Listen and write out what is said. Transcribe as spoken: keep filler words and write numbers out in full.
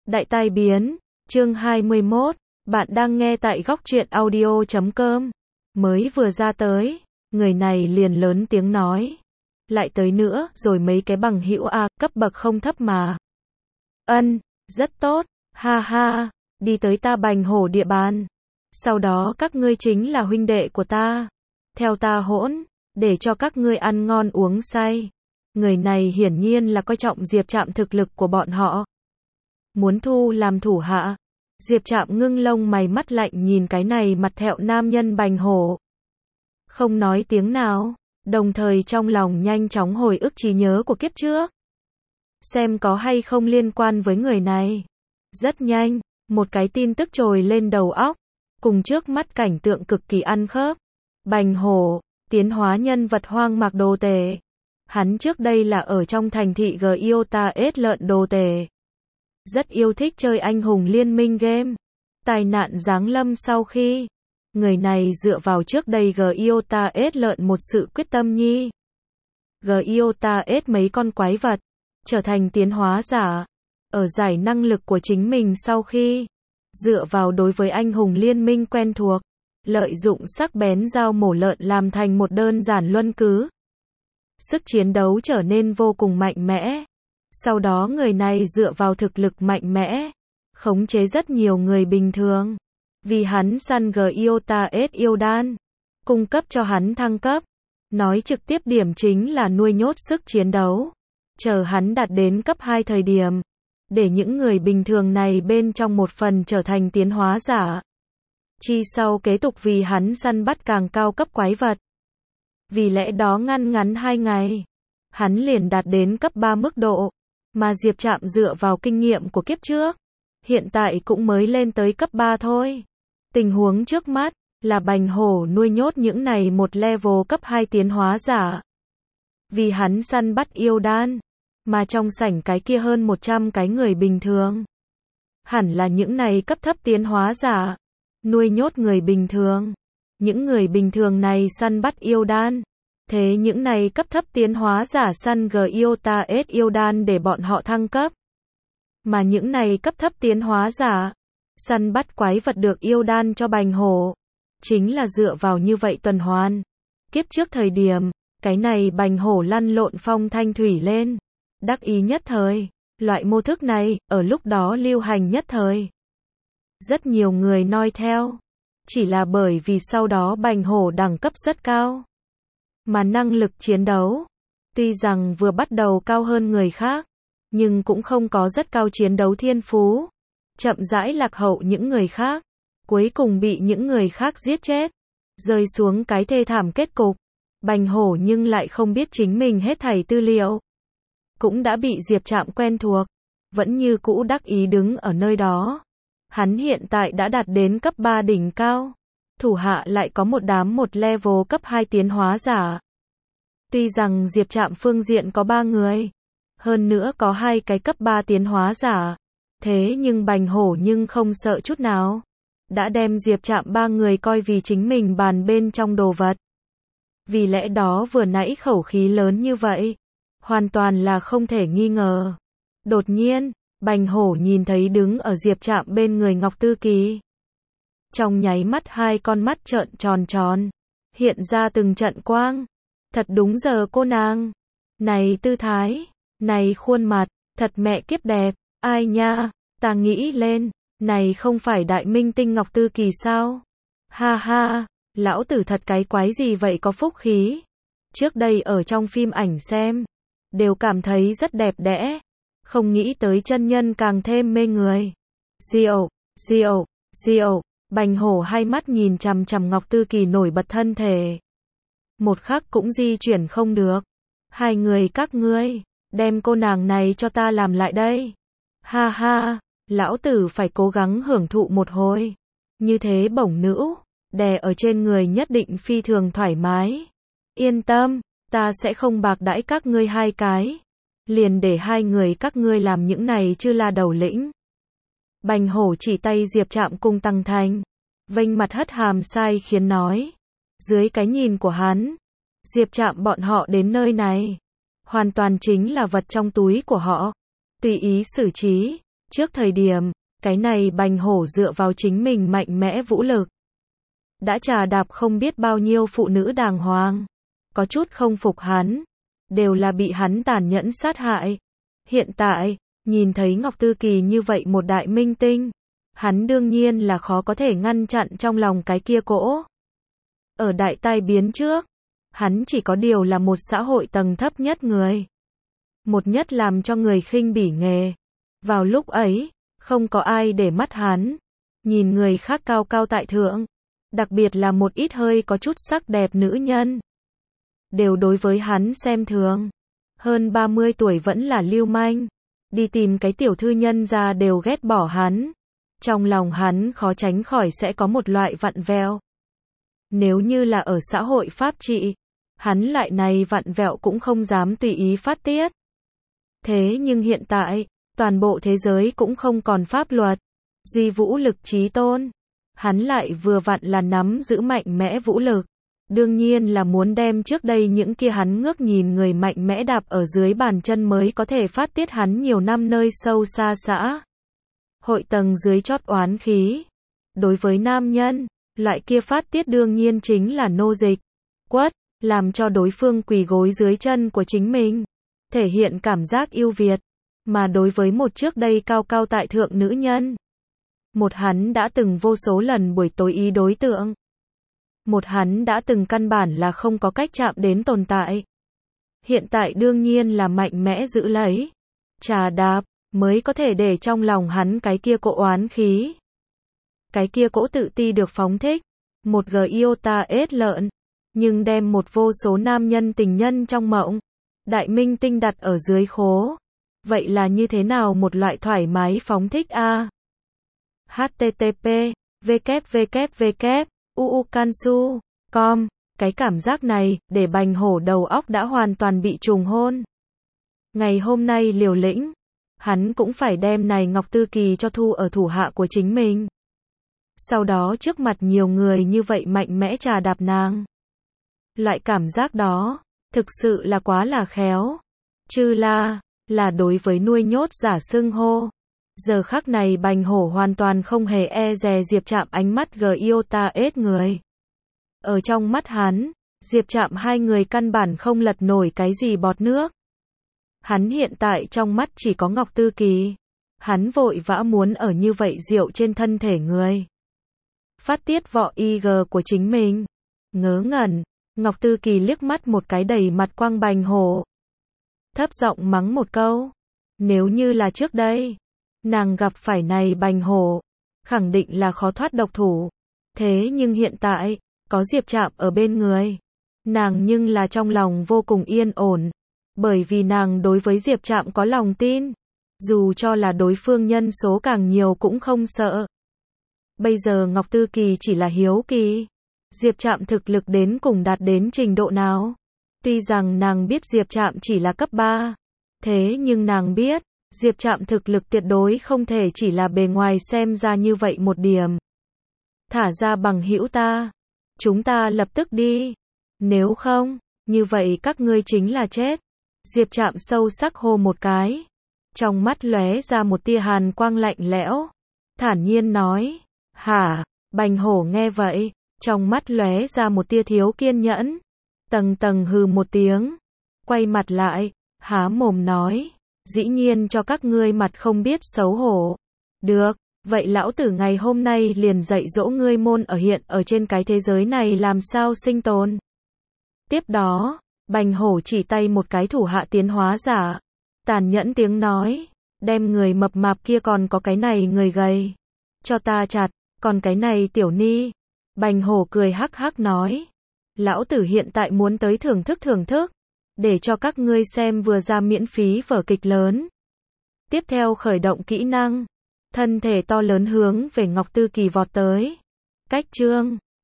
Đại tai biến, chương hai mươi mốt, bạn đang nghe tại góc truyện audio chấm com. Mới vừa ra tới, người này liền lớn tiếng nói. Lại tới nữa, rồi mấy cái bằng hữu A, cấp bậc không thấp mà. Ân, rất tốt, ha ha, đi tới ta Bành Hổ địa bàn. Sau đó các ngươi chính là huynh đệ của ta. Theo ta hỗn, để cho các ngươi ăn ngon uống say. Người này hiển nhiên là coi trọng Diệp Trạm thực lực của bọn họ. Muốn thu làm thủ hạ. Diệp Trạm ngưng lông mày mắt lạnh nhìn cái này mặt thẹo nam nhân Bành Hổ. Không nói tiếng nào, đồng thời trong lòng nhanh chóng hồi ức trí nhớ của kiếp trước. Xem có hay không liên quan với người này. Rất nhanh, một cái tin tức trồi lên đầu óc, cùng trước mắt cảnh tượng cực kỳ ăn khớp. Bành Hổ, tiến hóa nhân vật hoang mạc đồ tể. Hắn trước đây là ở trong thành thị Giota S lợn đồ tể. Rất yêu thích chơi anh hùng liên minh game. Tai nạn giáng lâm sau khi người này dựa vào trước đây Giota S lợn một sự quyết tâm nhi. Giota S mấy con quái vật, trở thành tiến hóa giả. Ở giải năng lực của chính mình sau khi dựa vào đối với anh hùng liên minh quen thuộc, lợi dụng sắc bén dao mổ lợn làm thành một đơn giản luân cứ. Sức chiến đấu trở nên vô cùng mạnh mẽ. Sau đó người này dựa vào thực lực mạnh mẽ, khống chế rất nhiều người bình thường. Vì hắn săn Giota S yêu đan, cung cấp cho hắn thăng cấp. Nói trực tiếp điểm chính là nuôi nhốt sức chiến đấu. Chờ hắn đạt đến cấp hai thời điểm, để những người bình thường này bên trong một phần trở thành tiến hóa giả. Chi sau kế tục vì hắn săn bắt càng cao cấp quái vật. Vì lẽ đó ngăn ngắn hai ngày, hắn liền đạt đến cấp ba mức độ. Mà Diệp Trạm dựa vào kinh nghiệm của kiếp trước, hiện tại cũng mới lên tới cấp ba thôi. Tình huống trước mắt là Bành Hổ nuôi nhốt những này một level cấp hai tiến hóa giả. Vì hắn săn bắt yêu đan, mà trong sảnh cái kia hơn một trăm cái người bình thường. Hẳn là những này cấp thấp tiến hóa giả, nuôi nhốt người bình thường. Những người bình thường này săn bắt yêu đan. Thế những này cấp thấp tiến hóa giả săn Giota S yêu đan để bọn họ thăng cấp. Mà những này cấp thấp tiến hóa giả săn bắt quái vật được yêu đan cho Bành Hổ. Chính là dựa vào như vậy tuần hoàn. Kiếp trước thời điểm, cái này Bành Hổ lăn lộn phong thanh thủy lên. Đắc ý nhất thời. Loại mô thức này, ở lúc đó lưu hành nhất thời. Rất nhiều người noi theo. Chỉ là bởi vì sau đó Bành Hổ đẳng cấp rất cao. Mà năng lực chiến đấu, tuy rằng vừa bắt đầu cao hơn người khác, nhưng cũng không có rất cao chiến đấu thiên phú. Chậm rãi lạc hậu những người khác, cuối cùng bị những người khác giết chết, rơi xuống cái thê thảm kết cục. Bành Hổ nhưng lại không biết chính mình hết thảy tư liệu. Cũng đã bị Diệp Trạm quen thuộc, vẫn như cũ đắc ý đứng ở nơi đó. Hắn hiện tại đã đạt đến cấp ba đỉnh cao. Thủ hạ lại có một đám một level cấp hai tiến hóa giả. Tuy rằng Diệp Trạm phương diện có ba người, hơn nữa có hai cái cấp ba tiến hóa giả. Thế nhưng Bành Hổ nhưng không sợ chút nào. Đã đem Diệp Trạm ba người coi vì chính mình bàn bên trong đồ vật. Vì lẽ đó vừa nãy khẩu khí lớn như vậy, hoàn toàn là không thể nghi ngờ. Đột nhiên, Bành Hổ nhìn thấy đứng ở Diệp Trạm bên người Ngọc Tư Kỳ. Trong nháy mắt hai con mắt trợn tròn tròn, hiện ra từng trận quang. Thật đúng giờ cô nàng. Này tư thái, này khuôn mặt, thật mẹ kiếp đẹp. Ai nha, ta nghĩ lên, này không phải đại minh tinh Ngọc Tư Kỳ sao? Ha ha, lão tử thật cái quái gì vậy có phúc khí. Trước đây ở trong phim ảnh xem, đều cảm thấy rất đẹp đẽ. Không nghĩ tới chân nhân càng thêm mê người. Diệu, diệu, diệu. Bành Hổ hai mắt nhìn chằm chằm Ngọc Tư Kỳ nổi bật thân thể. Một khắc cũng di chuyển không được. Hai người các ngươi, đem cô nàng này cho ta làm lại đây. Ha ha, lão tử phải cố gắng hưởng thụ một hồi. Như thế bổng nữ, đè ở trên người nhất định phi thường thoải mái. Yên tâm, ta sẽ không bạc đãi các ngươi hai cái. Liền để hai người các ngươi làm những này chứ là đầu lĩnh. Bành Hổ chỉ tay Diệp Trạm cùng Tăng Thành, vênh mặt hất hàm sai khiến nói. Dưới cái nhìn của hắn, Diệp Trạm bọn họ đến nơi này, hoàn toàn chính là vật trong túi của họ. Tùy ý xử trí, Trước thời điểm, cái này bành hổ dựa vào chính mình mạnh mẽ vũ lực. Đã trà đạp không biết bao nhiêu phụ nữ đàng hoàng. Có chút không phục hắn. Đều là bị hắn tàn nhẫn sát hại. Hiện tại, nhìn thấy Ngọc Tư Kỳ như vậy một đại minh tinh. Hắn đương nhiên là khó có thể ngăn chặn trong lòng cái kia cỗ. Ở đại tai biến trước, hắn chỉ có điều là một xã hội tầng thấp nhất người. Một nhất làm cho người khinh bỉ nghề. Vào lúc ấy, không có ai để mắt hắn. Nhìn người khác cao cao tại thượng. Đặc biệt là một ít hơi có chút sắc đẹp nữ nhân. Đều đối với hắn xem thường. Hơn ba mươi tuổi vẫn là lưu manh. Đi tìm cái tiểu thư nhân ra đều ghét bỏ hắn. Trong lòng hắn khó tránh khỏi sẽ có một loại vặn vẹo. Nếu như là ở xã hội pháp trị, hắn lại này vặn vẹo cũng không dám tùy ý phát tiết. Thế nhưng hiện tại, toàn bộ thế giới cũng không còn pháp luật, duy vũ lực chí tôn. Hắn lại vừa vặn là nắm giữ mạnh mẽ vũ lực. Đương nhiên là muốn đem trước đây những kia hắn ngước nhìn người mạnh mẽ đạp ở dưới bàn chân mới có thể phát tiết hắn nhiều năm nơi sâu xa xã. Hội tầng dưới chót oán khí. Đối với nam nhân, loại kia phát tiết đương nhiên chính là nô dịch, quất, làm cho đối phương quỳ gối dưới chân của chính mình. Thể hiện cảm giác yêu Việt. Mà đối với một trước đây cao cao tại thượng nữ nhân. Một hắn đã từng vô số lần buổi tối ý đối tượng. Một hắn đã từng căn bản là không có cách chạm đến tồn tại. Hiện tại đương nhiên là mạnh mẽ giữ lấy. Trà đạp, mới có thể để trong lòng hắn cái kia cỗ oán khí. Cái kia cỗ tự ti được phóng thích. Một giota ết lợn. Nhưng đem một vô số nam nhân tình nhân trong mộng. Đại minh tinh đặt ở dưới khố. Vậy là như thế nào một loại thoải mái phóng thích a? http www uukansu com Cái cảm giác này, để bành hổ đầu óc đã hoàn toàn bị trùng hôn. Ngày hôm nay liều lĩnh, hắn cũng phải đem này Ngọc Tư Kỳ cho thu ở thủ hạ của chính mình. Sau đó trước mặt nhiều người như vậy mạnh mẽ trà đạp nàng. Loại cảm giác đó, thực sự là quá là khéo. Chứ là, là đối với nuôi nhốt giả xưng hô. Giờ khắc này bành hổ hoàn toàn không hề e dè Diệp Trạm ánh mắt giota ết người. Ở trong mắt hắn, Diệp Trạm hai người căn bản không lật nổi cái gì bọt nước. Hắn hiện tại trong mắt chỉ có Ngọc Tư Kỳ. Hắn vội vã muốn ở như vậy rượu trên thân thể người. Phát tiết vọ i giê của chính mình. Ngớ ngẩn, Ngọc Tư Kỳ liếc mắt một cái đầy mặt quang bành hổ. Thấp giọng mắng một câu. Nếu như là trước đây, nàng gặp phải này bành hổ, khẳng định là khó thoát độc thủ. Thế nhưng hiện tại, có Diệp Trạm ở bên người. Nàng nhưng là trong lòng vô cùng yên ổn. Bởi vì nàng đối với Diệp Trạm có lòng tin. Dù cho là đối phương nhân số càng nhiều cũng không sợ. Bây giờ Ngọc Tư Kỳ chỉ là hiếu kỳ. Diệp Trạm thực lực đến cùng đạt đến trình độ nào? Tuy rằng nàng biết Diệp Trạm chỉ là cấp ba. Thế nhưng nàng biết, Diệp Trạm thực lực tuyệt đối không thể chỉ là bề ngoài xem ra như vậy một điểm. Thả ra bằng hữu ta. Chúng ta lập tức đi. Nếu không, như vậy các ngươi chính là chết. Diệp Trạm sâu sắc hô một cái. Trong mắt lóe ra một tia hàn quang lạnh lẽo. Thản nhiên nói. Hả? Bành hổ nghe vậy. Trong mắt lóe ra một tia thiếu kiên nhẫn. Tầng tầng hừ một tiếng. Quay mặt lại. Há mồm nói. Dĩ nhiên cho các ngươi mặt không biết xấu hổ. Được. Vậy lão tử ngày hôm nay liền dạy dỗ ngươi môn ở hiện ở trên cái thế giới này làm sao sinh tồn. Tiếp đó, bành hổ chỉ tay một cái thủ hạ tiến hóa giả. Tàn nhẫn tiếng nói. Đem người mập mạp kia còn có cái này người gầy. Cho ta chặt, còn cái này tiểu ni. Bành hổ cười hắc hắc nói. Lão tử hiện tại muốn tới thưởng thức thưởng thức. Để cho các ngươi xem vừa ra miễn phí vở kịch lớn. Tiếp theo khởi động kỹ năng. Thân thể to lớn hướng về Ngọc Tư Kỳ vọt tới. Cách chương